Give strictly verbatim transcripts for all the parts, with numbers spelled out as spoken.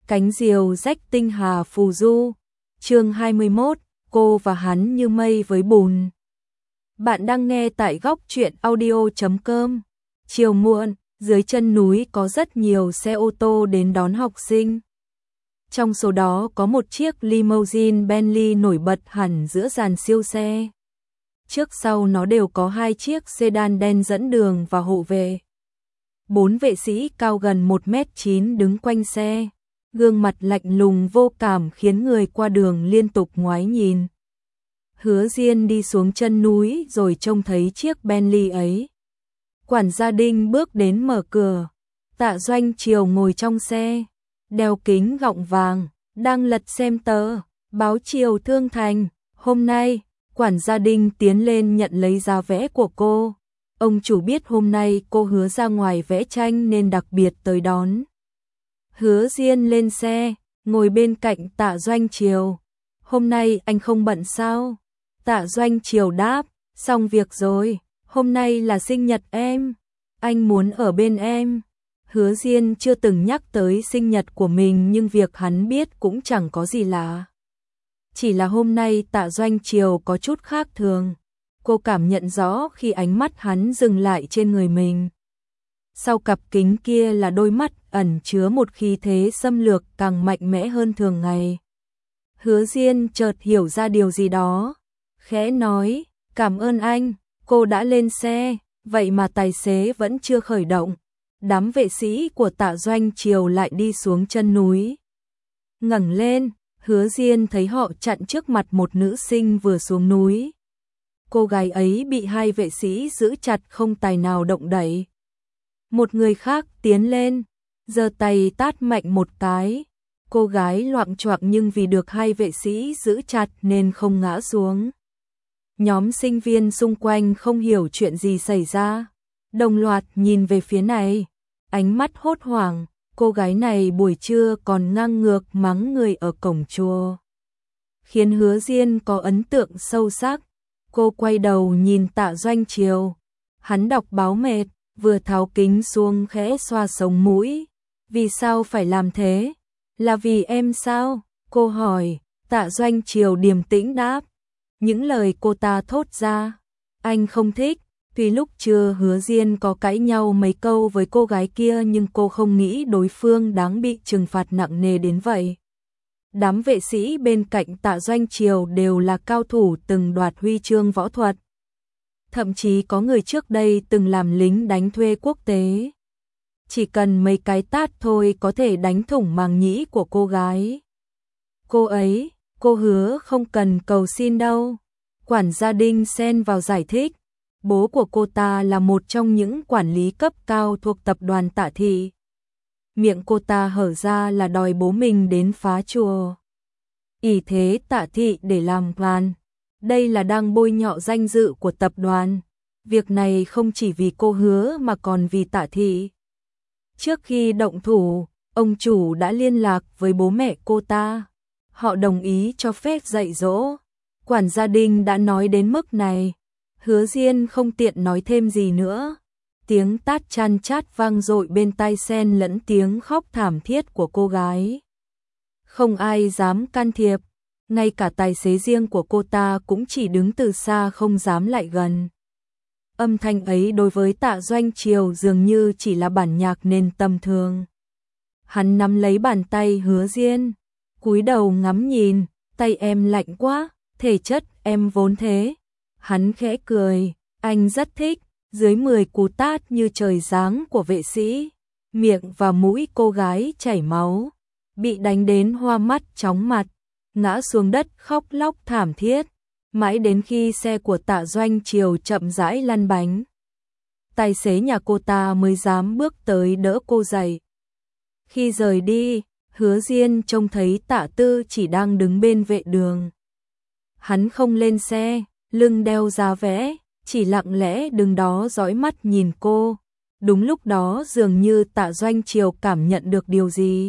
Cánh diều rách tinh hà phù du. Chương hai mươi mốt, cô và hắn như mây với bùn. Bạn đang nghe tại góc truyện audio chấm com. Chiều muộn, dưới chân núi có rất nhiều xe ô tô đến đón học sinh. Trong số đó có một chiếc limousine Bentley nổi bật hẳn giữa dàn siêu xe. Trước sau nó đều có hai chiếc sedan đen dẫn đường và hộ vệ. Bốn vệ sĩ cao gần một mét chín đứng quanh xe, gương mặt lạnh lùng vô cảm khiến người qua đường liên tục ngoái nhìn. Hứa Diên đi xuống chân núi rồi trông thấy chiếc Bentley ấy. Quản gia Đinh bước đến mở cửa. Tạ Doanh Triều ngồi trong xe, đeo kính gọng vàng, đang lật xem tờ báo Triều Thương Thành. Hôm nay, quản gia Đinh tiến lên nhận lấy giá vẽ của cô. Ông chủ biết hôm nay cô hứa ra ngoài vẽ tranh nên đặc biệt tới đón. Hứa Diên lên xe, ngồi bên cạnh Tạ Doanh Triều. Hôm nay anh không bận sao? Tạ Doanh Triều đáp, xong việc rồi, hôm nay là sinh nhật em. Anh muốn ở bên em. Hứa Diên chưa từng nhắc tới sinh nhật của mình nhưng việc hắn biết cũng chẳng có gì lạ. Chỉ là hôm nay Tạ Doanh Triều có chút khác thường. Cô cảm nhận rõ khi ánh mắt hắn dừng lại trên người mình. Sau cặp kính kia là đôi mắt ẩn chứa một khí thế xâm lược càng mạnh mẽ hơn thường ngày. Hứa Diên chợt hiểu ra điều gì đó, khẽ nói, cảm ơn anh. Cô đã lên xe, vậy mà tài xế vẫn chưa khởi động. Đám vệ sĩ của Tạ Doanh Triều lại đi xuống chân núi. Ngẩng lên, Hứa Diên thấy họ chặn trước mặt một nữ sinh vừa xuống núi. Cô gái ấy bị hai vệ sĩ giữ chặt không tài nào động đậy. Một người khác tiến lên, giơ tay tát mạnh một cái. Cô gái loạng choạng nhưng vì được hai vệ sĩ giữ chặt nên không ngã xuống. Nhóm sinh viên xung quanh không hiểu chuyện gì xảy ra, đồng loạt nhìn về phía này, ánh mắt hốt hoảng. Cô gái này buổi trưa còn ngang ngược mắng người ở cổng chùa, khiến Hứa Diên có ấn tượng sâu sắc. Cô quay đầu nhìn Tạ Doanh Triều. Hắn đọc báo mệt, vừa tháo kính xuống khẽ xoa sống mũi. Vì sao phải làm thế? Là vì em sao? Cô hỏi. Tạ Doanh Triều điềm tĩnh đáp. Những lời cô ta thốt ra, anh không thích. Tuy lúc trưa Hứa Diên có cãi nhau mấy câu với cô gái kia nhưng cô không nghĩ đối phương đáng bị trừng phạt nặng nề đến vậy. Đám vệ sĩ bên cạnh Tạ Doanh Triều đều là cao thủ từng đoạt huy chương võ thuật. Thậm chí có người trước đây từng làm lính đánh thuê quốc tế. Chỉ cần mấy cái tát thôi có thể đánh thủng màng nhĩ của cô gái. Cô ấy, cô hứa không cần cầu xin đâu. Quản gia Đinh xen vào giải thích. Bố của cô ta là một trong những quản lý cấp cao thuộc tập đoàn Tạ Thị. Miệng cô ta hở ra là đòi bố mình đến phá chùa. Ỷ thế Tạ Thị để làm plan. Đây là đang bôi nhọ danh dự của tập đoàn. Việc này không chỉ vì cô hứa mà còn vì Tạ Thị. Trước khi động thủ, ông chủ đã liên lạc với bố mẹ cô ta. Họ đồng ý cho phép dạy dỗ. Quản gia Đinh đã nói đến mức này. Hứa Diên không tiện nói thêm gì nữa. Tiếng tát chan chát vang dội bên tai xen lẫn tiếng khóc thảm thiết của cô gái. Không ai dám can thiệp, ngay cả tài xế riêng của cô ta cũng chỉ đứng từ xa không dám lại gần. Âm thanh ấy đối với Tạ Doanh Triều dường như chỉ là bản nhạc nên tầm thường. Hắn nắm lấy bàn tay Hứa Diên, cúi đầu ngắm nhìn, tay em lạnh quá, thể chất em vốn thế. Hắn khẽ cười, anh rất thích. Dưới mười cú tát như trời giáng của vệ sĩ, miệng và mũi cô gái chảy máu, bị đánh đến hoa mắt chóng mặt, ngã xuống đất khóc lóc thảm thiết, mãi đến khi xe của Tạ Doanh Triều chậm rãi lăn bánh. Tài xế nhà cô ta mới dám bước tới đỡ cô dậy. Khi rời đi, Hứa Diên trông thấy Tạ Tư chỉ đang đứng bên vệ đường. Hắn không lên xe, lưng đeo giá vẽ, chỉ lặng lẽ đứng đó dõi mắt nhìn cô. Đúng lúc đó dường như Tạ Doanh Triều cảm nhận được điều gì.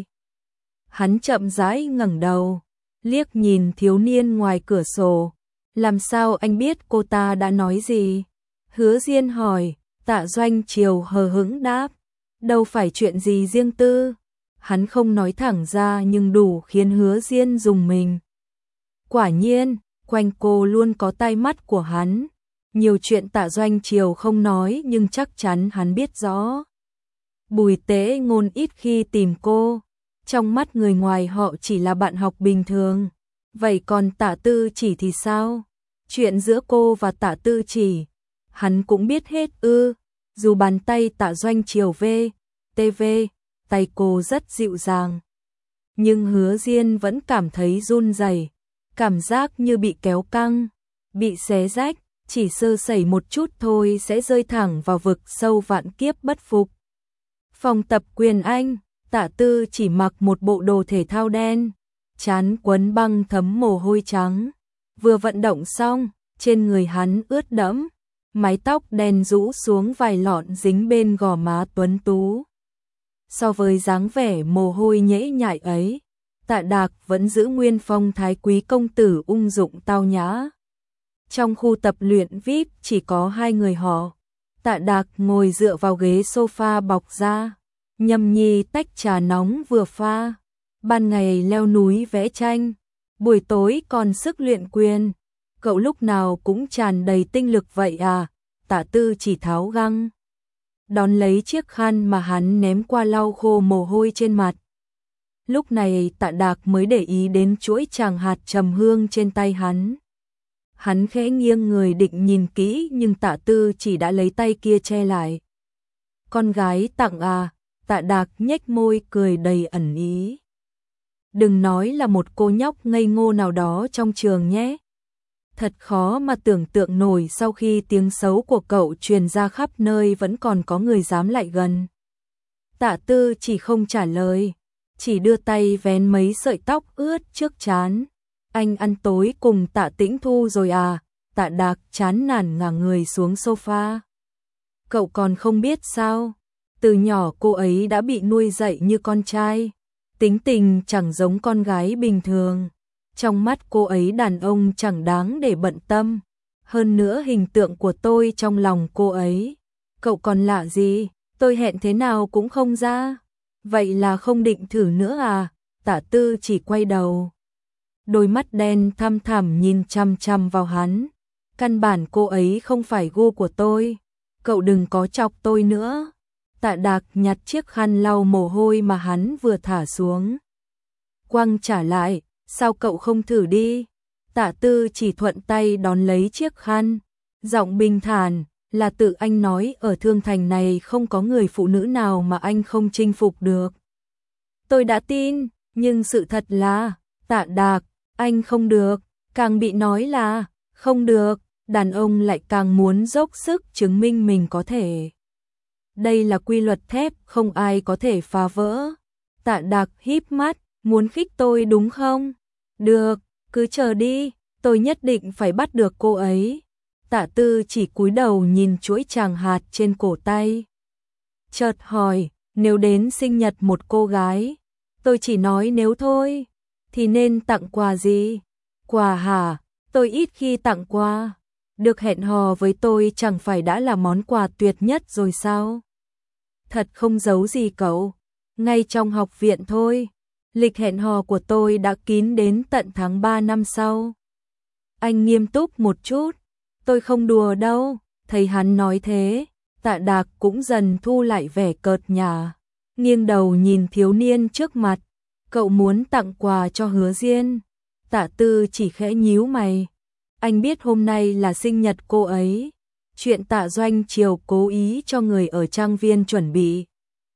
Hắn chậm rãi ngẩng đầu, liếc nhìn thiếu niên ngoài cửa sổ. Làm sao anh biết cô ta đã nói gì? Hứa Diên hỏi. Tạ Doanh Triều hờ hững đáp. Đâu phải chuyện gì riêng tư. Hắn không nói thẳng ra nhưng đủ khiến Hứa Diên rùng mình. Quả nhiên, quanh cô luôn có tai mắt của hắn. Nhiều chuyện Tạ Doanh Triều không nói nhưng chắc chắn hắn biết rõ. Bùi Tế Ngôn ít khi tìm cô. Trong mắt người ngoài họ chỉ là bạn học bình thường. Vậy còn Tạ Tư Chỉ thì sao? Chuyện giữa cô và Tạ Tư Chỉ, hắn cũng biết hết ư. Dù bàn tay Tạ Doanh Triều về, tê vê, tay cô rất dịu dàng. Nhưng Hứa Diên vẫn cảm thấy run rẩy, cảm giác như bị kéo căng, bị xé rách, chỉ sơ sẩy một chút thôi sẽ rơi thẳng vào vực sâu vạn kiếp bất phục. Phòng tập quyền Anh, Tạ Tư Chỉ mặc một bộ đồ thể thao đen, trán quấn băng thấm mồ hôi trắng. Vừa vận động xong, trên người hắn ướt đẫm, mái tóc đen rũ xuống vài lọn dính bên gò má tuấn tú. So với dáng vẻ mồ hôi nhễ nhại ấy, Tạ Đạc vẫn giữ nguyên phong thái quý công tử ung dụng tao nhã. Trong khu tập luyện vi ai pi chỉ có hai người họ. Tạ Đạc ngồi dựa vào ghế sofa bọc da, nhâm nhi tách trà nóng vừa pha. Ban ngày leo núi vẽ tranh, buổi tối còn sức luyện quyền. Cậu lúc nào cũng tràn đầy tinh lực vậy à? Tạ Tư Chỉ tháo găng, đón lấy chiếc khăn mà hắn ném qua lau khô mồ hôi trên mặt. Lúc này Tạ Đạc mới để ý đến chuỗi tràng hạt trầm hương trên tay hắn. Hắn khẽ nghiêng người định nhìn kỹ nhưng Tạ Tư Chỉ đã lấy tay kia che lại. Con gái tặng à? Tạ Đạc nhếch môi cười đầy ẩn ý. Đừng nói là một cô nhóc ngây ngô nào đó trong trường nhé. Thật khó mà tưởng tượng nổi sau khi tiếng xấu của cậu truyền ra khắp nơi vẫn còn có người dám lại gần. Tạ Tư Chỉ không trả lời, chỉ đưa tay vén mấy sợi tóc ướt trước trán. Anh ăn tối cùng Tạ Tĩnh Thu rồi à? Tạ Đạc chán nản ngả người xuống sofa. Cậu còn không biết sao? Từ nhỏ cô ấy đã bị nuôi dạy như con trai. Tính tình chẳng giống con gái bình thường. Trong mắt cô ấy đàn ông chẳng đáng để bận tâm. Hơn nữa hình tượng của tôi trong lòng cô ấy. Cậu còn lạ gì? Tôi hẹn thế nào cũng không ra. Vậy là không định thử nữa à? Tạ Tư Chỉ quay đầu. Đôi mắt đen thăm thẳm nhìn chăm chăm vào hắn. Căn bản cô ấy không phải gu của tôi. Cậu đừng có chọc tôi nữa. Tạ Đạc nhặt chiếc khăn lau mồ hôi mà hắn vừa thả xuống. Quăng trả lại, sao cậu không thử đi? Tạ Tư Chỉ thuận tay đón lấy chiếc khăn. Giọng bình thản, là tự anh nói ở Thương Thành này không có người phụ nữ nào mà anh không chinh phục được. Tôi đã tin, nhưng sự thật là, Tạ Đạc, anh không được, càng bị nói là, không được, đàn ông lại càng muốn dốc sức chứng minh mình có thể. Đây là quy luật thép không ai có thể phá vỡ. Tạ Đạc híp mắt, muốn khích tôi đúng không? Được, cứ chờ đi, tôi nhất định phải bắt được cô ấy. Tạ Tư Chỉ cúi đầu nhìn chuỗi tràng hạt trên cổ tay. Chợt hỏi, nếu đến sinh nhật một cô gái, tôi chỉ nói nếu thôi, thì nên tặng quà gì? Quà hả? Tôi ít khi tặng quà. Được hẹn hò với tôi chẳng phải đã là món quà tuyệt nhất rồi sao? Thật không giấu gì cậu, ngay trong học viện thôi. Lịch hẹn hò của tôi đã kín đến tận tháng ba năm sau. Anh nghiêm túc một chút, tôi không đùa đâu. Thấy hắn nói thế, Tạ Đạc cũng dần thu lại vẻ cợt nhả, nghiêng đầu nhìn thiếu niên trước mặt. Cậu muốn tặng quà cho Hứa Diên? Tạ Tư Chỉ khẽ nhíu mày. Anh biết hôm nay là sinh nhật cô ấy. Chuyện Tạ Doanh Triều cố ý cho người ở trang viên chuẩn bị.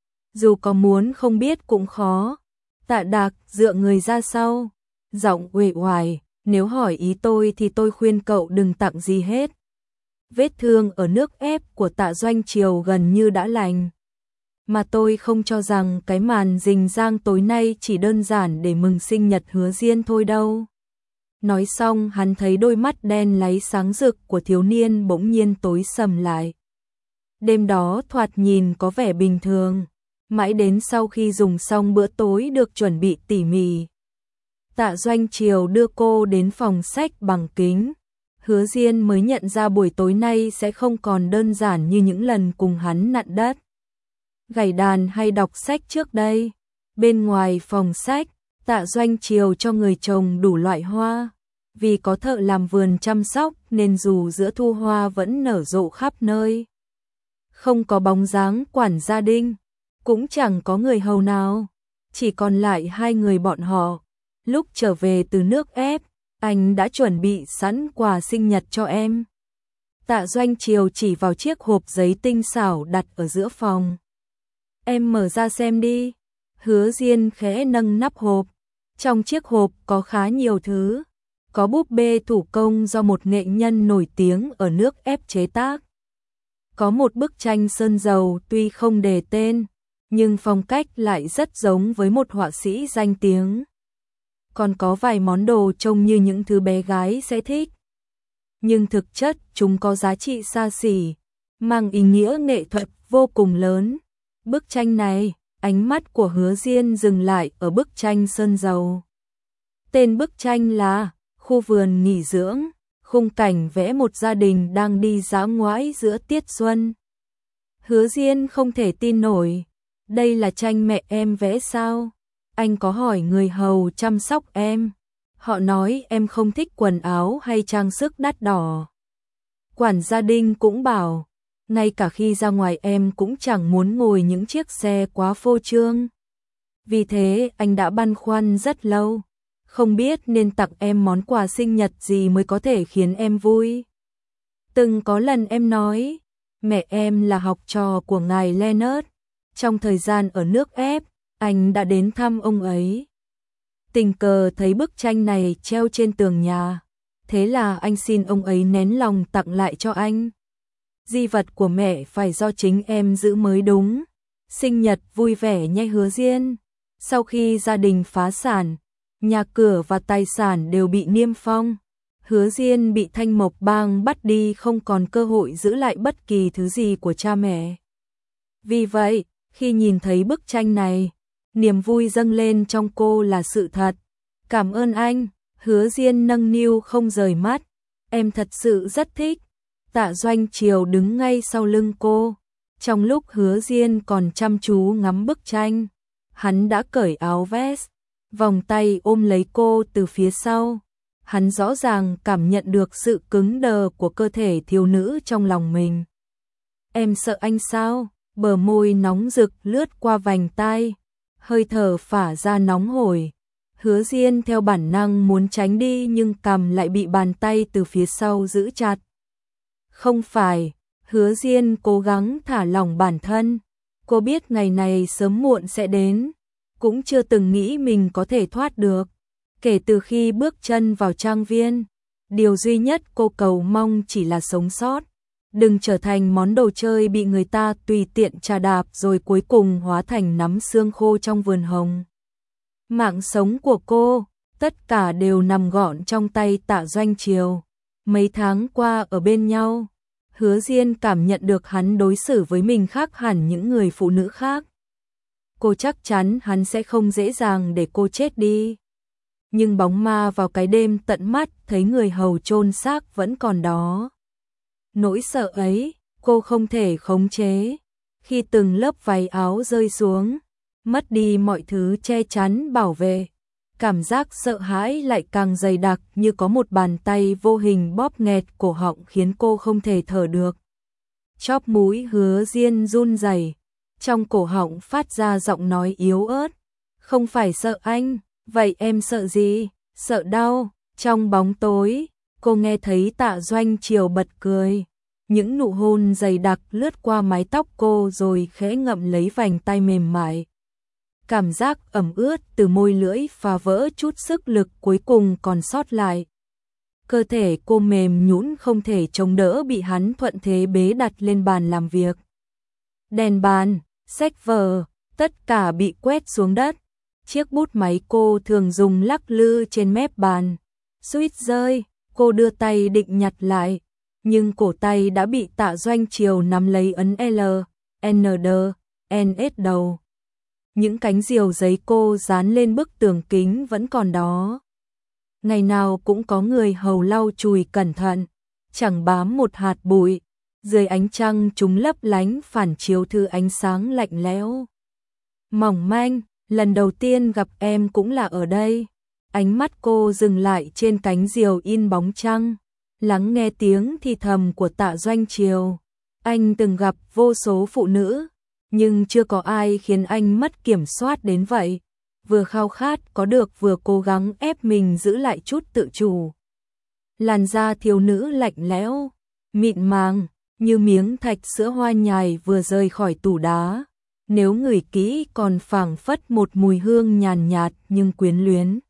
Dù có muốn không biết cũng khó. Tạ Đạc dựa người ra sau, giọng uể oải, nếu hỏi ý tôi thì tôi khuyên cậu đừng tặng gì hết. Vết thương ở nước ép của Tạ Doanh Triều gần như đã lành. Mà tôi không cho rằng cái màn rình rang tối nay chỉ đơn giản để mừng sinh nhật Hứa Diên thôi đâu. Nói xong hắn thấy đôi mắt đen láy sáng rực của thiếu niên bỗng nhiên tối sầm lại. Đêm đó thoạt nhìn có vẻ bình thường, mãi đến sau khi dùng xong bữa tối được chuẩn bị tỉ mỉ. Tạ Doanh Triều đưa cô đến phòng sách bằng kính. Hứa Diên mới nhận ra buổi tối nay sẽ không còn đơn giản như những lần cùng hắn nặn đất, gảy đàn hay đọc sách trước đây. Bên ngoài phòng sách, Tạ Doanh Triều cho người trồng đủ loại hoa. Vì có thợ làm vườn chăm sóc nên dù giữa thu hoa vẫn nở rộ khắp nơi. Không có bóng dáng quản gia Đinh, cũng chẳng có người hầu nào, chỉ còn lại hai người bọn họ. Lúc trở về từ nước ép, anh đã chuẩn bị sẵn quà sinh nhật cho em. Tạ Doanh Triều chỉ vào chiếc hộp giấy tinh xảo đặt ở giữa phòng. Em mở ra xem đi. Hứa Diên khẽ nâng nắp hộp. Trong chiếc hộp có khá nhiều thứ. Có búp bê thủ công do một nghệ nhân nổi tiếng ở nước ép chế tác. Có một bức tranh sơn dầu tuy không đề tên, nhưng phong cách lại rất giống với một họa sĩ danh tiếng. Còn có vài món đồ trông như những thứ bé gái sẽ thích. Nhưng thực chất chúng có giá trị xa xỉ, mang ý nghĩa nghệ thuật vô cùng lớn. Bức tranh này, ánh mắt của Hứa Diên dừng lại ở bức tranh sơn dầu. Tên bức tranh là Khu vườn nghỉ dưỡng, khung cảnh vẽ một gia đình đang đi dã ngoại giữa tiết xuân. Hứa Diên không thể tin nổi, đây là tranh mẹ em vẽ sao? Anh có hỏi người hầu chăm sóc em, họ nói em không thích quần áo hay trang sức đắt đỏ. Quản gia Đinh cũng bảo, ngay cả khi ra ngoài em cũng chẳng muốn ngồi những chiếc xe quá phô trương. Vì thế anh đã băn khoăn rất lâu, không biết nên tặng em món quà sinh nhật gì mới có thể khiến em vui. Từng có lần em nói, mẹ em là học trò của ngài Leonard. Trong thời gian ở nước ép, anh đã đến thăm ông ấy. Tình cờ thấy bức tranh này treo trên tường nhà, thế là anh xin ông ấy nén lòng tặng lại cho anh. Di vật của mẹ phải do chính em giữ mới đúng. Sinh nhật vui vẻ nhé Hứa Diên. Sau khi gia đình phá sản, nhà cửa và tài sản đều bị niêm phong. Hứa Diên bị Thanh Mộc Bang bắt đi, không còn cơ hội giữ lại bất kỳ thứ gì của cha mẹ. Vì vậy, khi nhìn thấy bức tranh này, niềm vui dâng lên trong cô là sự thật. Cảm ơn anh, Hứa Diên nâng niu không rời mắt. Em thật sự rất thích. Tạ Doanh Triều đứng ngay sau lưng cô. Trong lúc Hứa Diên còn chăm chú ngắm bức tranh, hắn đã cởi áo vest, vòng tay ôm lấy cô từ phía sau. Hắn rõ ràng cảm nhận được sự cứng đờ của cơ thể thiếu nữ trong lòng mình. Em sợ anh sao? Bờ môi nóng rực lướt qua vành tai, hơi thở phả ra nóng hổi. Hứa Diên theo bản năng muốn tránh đi nhưng cằm lại bị bàn tay từ phía sau giữ chặt. Không phải, Hứa Diên cố gắng thả lỏng bản thân. Cô biết ngày này sớm muộn sẽ đến, cũng chưa từng nghĩ mình có thể thoát được. Kể từ khi bước chân vào trang viên, điều duy nhất cô cầu mong chỉ là sống sót. Đừng trở thành món đồ chơi bị người ta tùy tiện trà đạp rồi cuối cùng hóa thành nắm xương khô trong vườn hồng. Mạng sống của cô, tất cả đều nằm gọn trong tay Tạ Doanh Triều. Mấy tháng qua ở bên nhau, Hứa Diên cảm nhận được hắn đối xử với mình khác hẳn những người phụ nữ khác. Cô chắc chắn hắn sẽ không dễ dàng để cô chết đi. Nhưng bóng ma vào cái đêm tận mắt thấy người hầu chôn xác vẫn còn đó. Nỗi sợ ấy, cô không thể khống chế. Khi từng lớp váy áo rơi xuống, mất đi mọi thứ che chắn bảo vệ, cảm giác sợ hãi lại càng dày đặc, như có một bàn tay vô hình bóp nghẹt cổ họng khiến cô không thể thở được. Chóp mũi Hứa Diên run rẩy, trong cổ họng phát ra giọng nói yếu ớt. Không phải sợ anh, vậy em sợ gì? Sợ đau. Trong bóng tối, cô nghe thấy Tạ Doanh Triều bật cười. Những nụ hôn dày đặc lướt qua mái tóc cô rồi khẽ ngậm lấy vành tay mềm mại. Cảm giác ẩm ướt từ môi lưỡi phá vỡ chút sức lực cuối cùng còn sót lại. Cơ thể cô mềm nhũn không thể chống đỡ, bị hắn thuận thế bế đặt lên bàn làm việc. Đèn bàn, sách vở, tất cả bị quét xuống đất. Chiếc bút máy cô thường dùng lắc lư trên mép bàn. Suýt rơi, cô đưa tay định nhặt lại, nhưng cổ tay đã bị Tạ Doanh Triều nắm lấy ấn L, N D, N S đầu. Những cánh diều giấy cô dán lên bức tường kính vẫn còn đó. Ngày nào cũng có người hầu lau chùi cẩn thận, chẳng bám một hạt bụi. Dưới ánh trăng chúng lấp lánh phản chiếu thứ ánh sáng lạnh lẽo, mỏng manh, lần đầu tiên gặp em cũng là ở đây. Ánh mắt cô dừng lại trên cánh diều in bóng trăng, lắng nghe tiếng thì thầm của Tạ Doanh Triều. Anh từng gặp vô số phụ nữ, nhưng chưa có ai khiến anh mất kiểm soát đến vậy. Vừa khao khát có được vừa cố gắng ép mình giữ lại chút tự chủ. Làn da thiếu nữ lạnh lẽo, mịn màng, như miếng thạch sữa hoa nhài vừa rời khỏi tủ đá. Nếu ngửi kỹ còn phảng phất một mùi hương nhàn nhạt nhưng quyến luyến.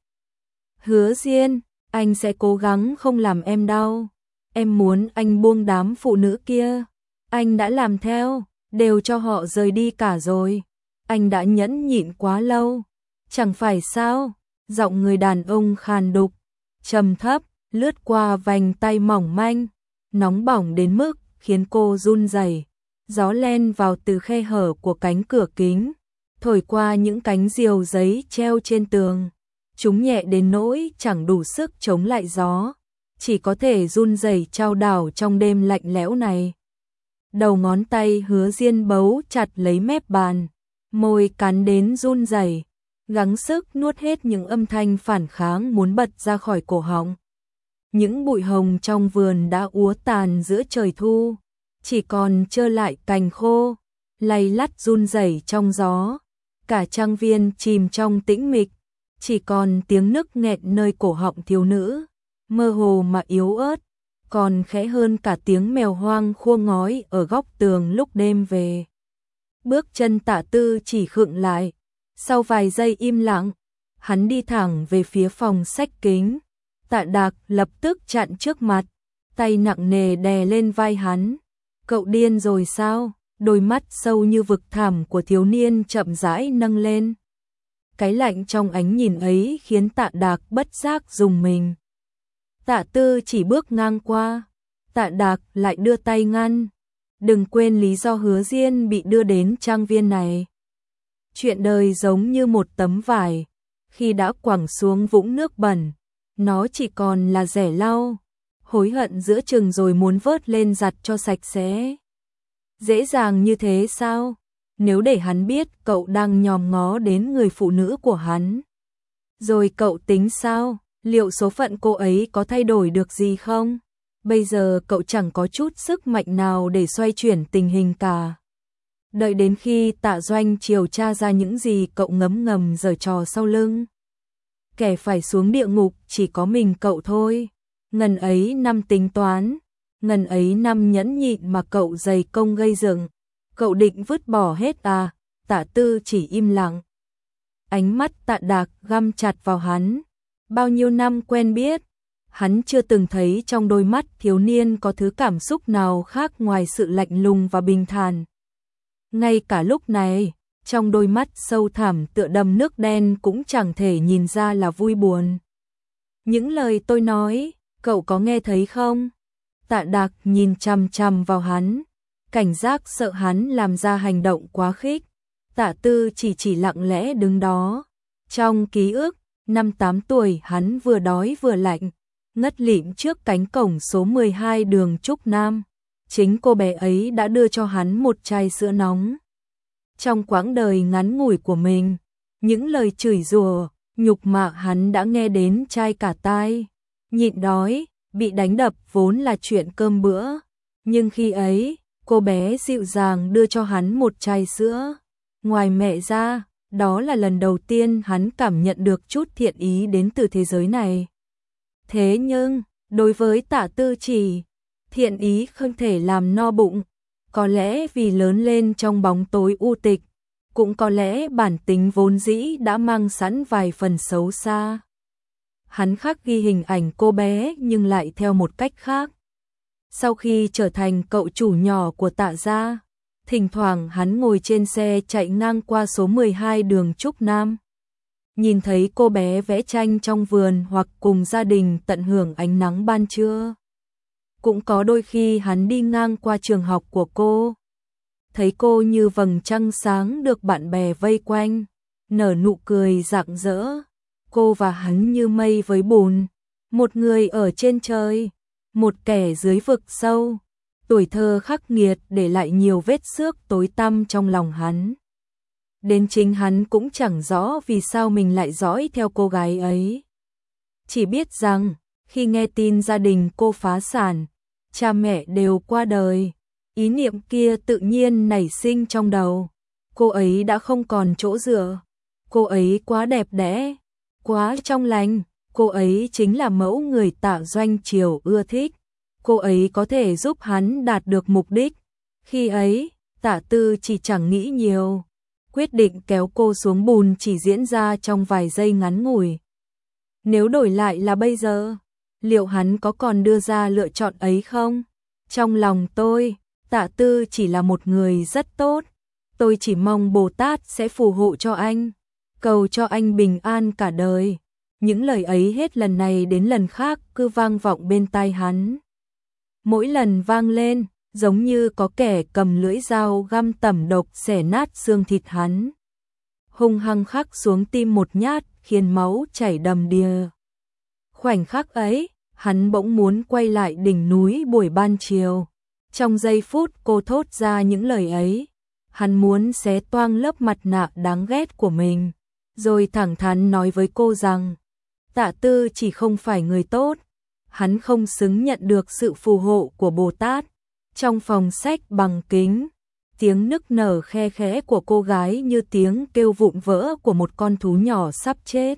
Hứa Diên, anh sẽ cố gắng không làm em đau. Em muốn anh buông đám phụ nữ kia. Anh đã làm theo, đều cho họ rời đi cả rồi. Anh đã nhẫn nhịn quá lâu. Chẳng phải sao? Giọng người đàn ông khàn đục, trầm thấp, lướt qua vành tay mỏng manh, nóng bỏng đến mức khiến cô run rẩy. Gió len vào từ khe hở của cánh cửa kính, thổi qua những cánh diều giấy treo trên tường. Chúng nhẹ đến nỗi chẳng đủ sức chống lại gió, chỉ có thể run rẩy chao đảo trong đêm lạnh lẽo này. Đầu ngón tay Hứa Diên bấu chặt lấy mép bàn, môi cắn đến run rẩy, gắng sức nuốt hết những âm thanh phản kháng muốn bật ra khỏi cổ họng. Những bụi hồng trong vườn đã úa tàn giữa trời thu, chỉ còn trơ lại cành khô, lay lắt run rẩy trong gió. Cả trang viên chìm trong tĩnh mịch, chỉ còn tiếng nức nghẹn nơi cổ họng thiếu nữ, mơ hồ mà yếu ớt, còn khẽ hơn cả tiếng mèo hoang khua ngói ở góc tường lúc đêm về. Bước chân Tạ Tư chỉ khựng lại, sau vài giây im lặng, hắn đi thẳng về phía phòng sách kính. Tạ Đạc lập tức chặn trước mặt, tay nặng nề đè lên vai hắn. Cậu điên rồi sao? Đôi mắt sâu như vực thẳm của thiếu niên chậm rãi nâng lên. Cái lạnh trong ánh nhìn ấy khiến Tạ Đạc bất giác rùng mình. Tạ Tư chỉ bước ngang qua, Tạ Đạc lại đưa tay ngăn. Đừng quên lý do Hứa Diên bị đưa đến trang viên này. Chuyện đời giống như một tấm vải, khi đã quẳng xuống vũng nước bẩn, nó chỉ còn là rẻ lau, hối hận giữa chừng rồi muốn vớt lên giặt cho sạch sẽ. Dễ dàng như thế sao? Nếu để hắn biết cậu đang nhòm ngó đến người phụ nữ của hắn, rồi cậu tính sao? Liệu số phận cô ấy có thay đổi được gì không? Bây giờ cậu chẳng có chút sức mạnh nào để xoay chuyển tình hình cả. Đợi đến khi Tạ Doanh Triều tra ra những gì cậu ngấm ngầm giở trò sau lưng. Kẻ phải xuống địa ngục chỉ có mình cậu thôi. Ngần ấy năm tính toán, ngần ấy năm nhẫn nhịn mà cậu dày công gây dựng, cậu định vứt bỏ hết à? Tạ Tư chỉ im lặng. Ánh mắt Tạ Đạc găm chặt vào hắn. Bao nhiêu năm quen biết, hắn chưa từng thấy trong đôi mắt thiếu niên có thứ cảm xúc nào khác ngoài sự lạnh lùng và bình thản. Ngay cả lúc này, trong đôi mắt sâu thẳm tựa đầm nước đen cũng chẳng thể nhìn ra là vui buồn. Những lời tôi nói, cậu có nghe thấy không? Tạ Đạc nhìn chằm chằm vào hắn, cảnh giác sợ hắn làm ra hành động quá khích. Tạ Tư chỉ chỉ lặng lẽ đứng đó. Trong ký ức, năm tám tuổi hắn vừa đói vừa lạnh, ngất lịm trước cánh cổng số mười hai đường Trúc Nam. Chính cô bé ấy đã đưa cho hắn một chai sữa nóng. Trong quãng đời ngắn ngủi của mình, những lời chửi rủa, nhục mạ hắn đã nghe đến chai cả tai. Nhịn đói, bị đánh đập vốn là chuyện cơm bữa, nhưng khi ấy, cô bé dịu dàng đưa cho hắn một chai sữa. Ngoài mẹ ra, đó là lần đầu tiên hắn cảm nhận được chút thiện ý đến từ thế giới này. Thế nhưng, đối với Tạ Tư chỉ, thiện ý không thể làm no bụng, có lẽ vì lớn lên trong bóng tối u tịch, cũng có lẽ bản tính vốn dĩ đã mang sẵn vài phần xấu xa. Hắn khắc ghi hình ảnh cô bé nhưng lại theo một cách khác. Sau khi trở thành cậu chủ nhỏ của Tạ gia, thỉnh thoảng hắn ngồi trên xe chạy ngang qua số mười hai đường Trúc Nam. Nhìn thấy cô bé vẽ tranh trong vườn hoặc cùng gia đình tận hưởng ánh nắng ban trưa. Cũng có đôi khi hắn đi ngang qua trường học của cô, thấy cô như vầng trăng sáng được bạn bè vây quanh, nở nụ cười rạng rỡ. Cô và hắn như mây với bùn, một người ở trên trời, một kẻ dưới vực sâu. Tuổi thơ khắc nghiệt để lại nhiều vết xước tối tăm trong lòng hắn. đến chính hắn cũng chẳng rõ vì sao mình lại dõi theo cô gái ấy. Chỉ biết rằng, khi nghe tin gia đình cô phá sản, cha mẹ đều qua đời, ý niệm kia tự nhiên nảy sinh trong đầu. Cô ấy đã không còn chỗ dựa, cô ấy quá đẹp đẽ, quá trong lành, cô ấy chính là mẫu người Tạ Doanh Triều ưa thích, cô ấy có thể giúp hắn đạt được mục đích. Khi ấy, Tạ Tư chỉ chẳng nghĩ nhiều, quyết định kéo cô xuống bùn chỉ diễn ra trong vài giây ngắn ngủi. Nếu đổi lại là bây giờ, liệu hắn có còn đưa ra lựa chọn ấy không? Trong lòng tôi, Tạ Tư chỉ là một người rất tốt, tôi chỉ mong Bồ Tát sẽ phù hộ cho anh, cầu cho anh bình an cả đời. Những lời ấy hết lần này đến lần khác cứ vang vọng bên tai hắn. Mỗi lần vang lên, giống như có kẻ cầm lưỡi dao găm tẩm độc xẻ nát xương thịt hắn. Hung hăng khắc xuống tim một nhát, khiến máu chảy đầm đìa. Khoảnh khắc ấy, hắn bỗng muốn quay lại đỉnh núi buổi ban chiều. Trong giây phút cô thốt ra những lời ấy, hắn muốn xé toang lớp mặt nạ đáng ghét của mình, rồi thẳng thắn nói với cô rằng, Tạ Tư chỉ không phải người tốt, hắn không xứng nhận được sự phù hộ của Bồ Tát. Trong phòng sách bằng kính, tiếng nức nở khe khẽ của cô gái như tiếng kêu vụn vỡ của một con thú nhỏ sắp chết.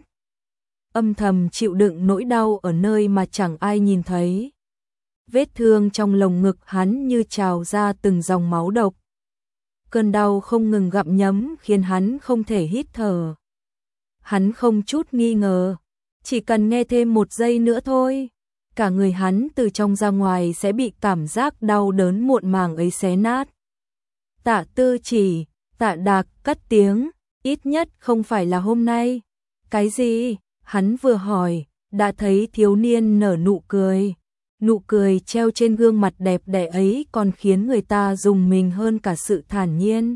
Âm thầm chịu đựng nỗi đau ở nơi mà chẳng ai nhìn thấy. Vết thương trong lồng ngực hắn như trào ra từng dòng máu độc. Cơn đau không ngừng gặm nhấm khiến hắn không thể hít thở. Hắn không chút nghi ngờ, chỉ cần nghe thêm một giây nữa thôi, cả người hắn từ trong ra ngoài sẽ bị cảm giác đau đớn muộn màng ấy xé nát. Tạ Tư chỉ, Tạ Đạc cất tiếng, ít nhất không phải là hôm nay. Cái gì? Hắn vừa hỏi, đã thấy thiếu niên nở nụ cười. Nụ cười treo trên gương mặt đẹp đẽ ấy còn khiến người ta rùng mình hơn cả sự thản nhiên.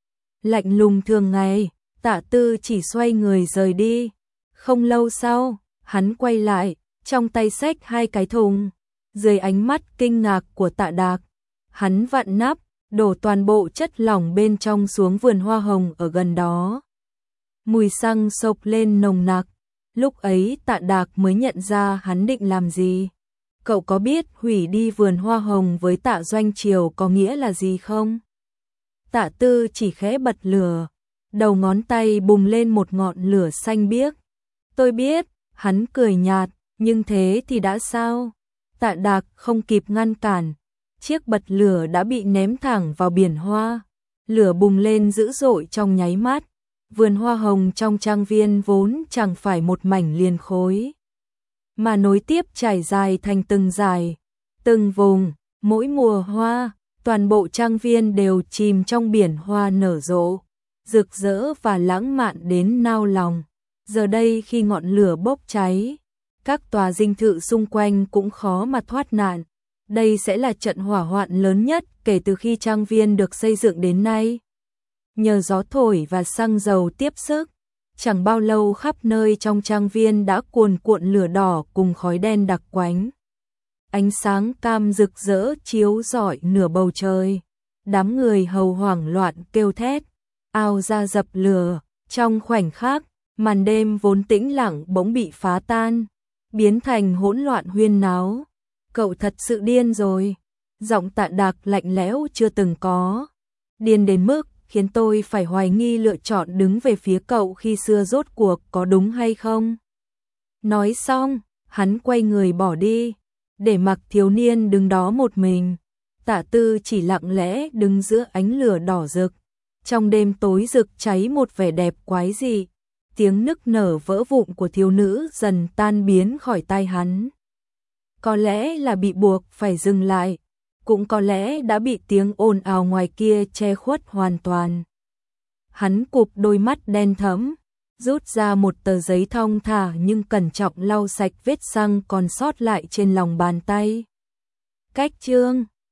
Lạnh lùng thường ngày, Tạ Tư chỉ xoay người rời đi. Không lâu sau, hắn quay lại, trong tay xách hai cái thùng. Dưới ánh mắt kinh ngạc của Tạ Đạc, hắn vặn nắp, đổ toàn bộ chất lỏng bên trong xuống vườn hoa hồng ở gần đó. Mùi xăng xộc lên nồng nặc. Lúc ấy Tạ Đạc mới nhận ra hắn định làm gì. Cậu có biết hủy đi vườn hoa hồng với Tạ Doanh Triều có nghĩa là gì không? Tạ Tư chỉ khẽ bật lửa, đầu ngón tay bùng lên một ngọn lửa xanh biếc. Tôi biết, hắn cười nhạt, nhưng thế thì đã sao? Tạ Đạc không kịp ngăn cản, chiếc bật lửa đã bị ném thẳng vào biển hoa. Lửa bùng lên dữ dội trong nháy mắt. Vườn hoa hồng trong trang viên vốn chẳng phải một mảnh liền khối, mà nối tiếp trải dài thành từng dải, từng vùng, mỗi mùa hoa, toàn bộ trang viên đều chìm trong biển hoa nở rộ, rực rỡ và lãng mạn đến nao lòng. Giờ đây khi ngọn lửa bốc cháy, các tòa dinh thự xung quanh cũng khó mà thoát nạn. Đây sẽ là trận hỏa hoạn lớn nhất kể từ khi trang viên được xây dựng đến nay. Nhờ gió thổi và xăng dầu tiếp sức, chẳng bao lâu khắp nơi trong trang viên đã cuồn cuộn lửa đỏ cùng khói đen đặc quánh. Ánh sáng cam rực rỡ chiếu rọi nửa bầu trời. Đám người hầu hoảng loạn kêu thét, ao ra dập lửa. Trong khoảnh khắc, màn đêm vốn tĩnh lặng bỗng bị phá tan, biến thành hỗn loạn huyên náo. Cậu thật sự điên rồi. Giọng Tạ Đạc lạnh lẽo chưa từng có. Điên đến mức khiến tôi phải hoài nghi lựa chọn đứng về phía cậu khi xưa rốt cuộc có đúng hay không. Nói xong, hắn quay người bỏ đi, để mặc thiếu niên đứng đó một mình. Tạ Tư chỉ lặng lẽ đứng giữa ánh lửa đỏ rực. Trong đêm tối rực cháy một vẻ đẹp quái dị. Tiếng nức nở vỡ vụn của thiếu nữ dần tan biến khỏi tai hắn. Có lẽ là bị buộc phải dừng lại, cũng có lẽ đã bị tiếng ồn ào ngoài kia che khuất hoàn toàn. Hắn cụp đôi mắt đen thẫm, rút ra một tờ giấy thong thả nhưng cẩn trọng lau sạch vết xăng còn sót lại trên lòng bàn tay. Cách chương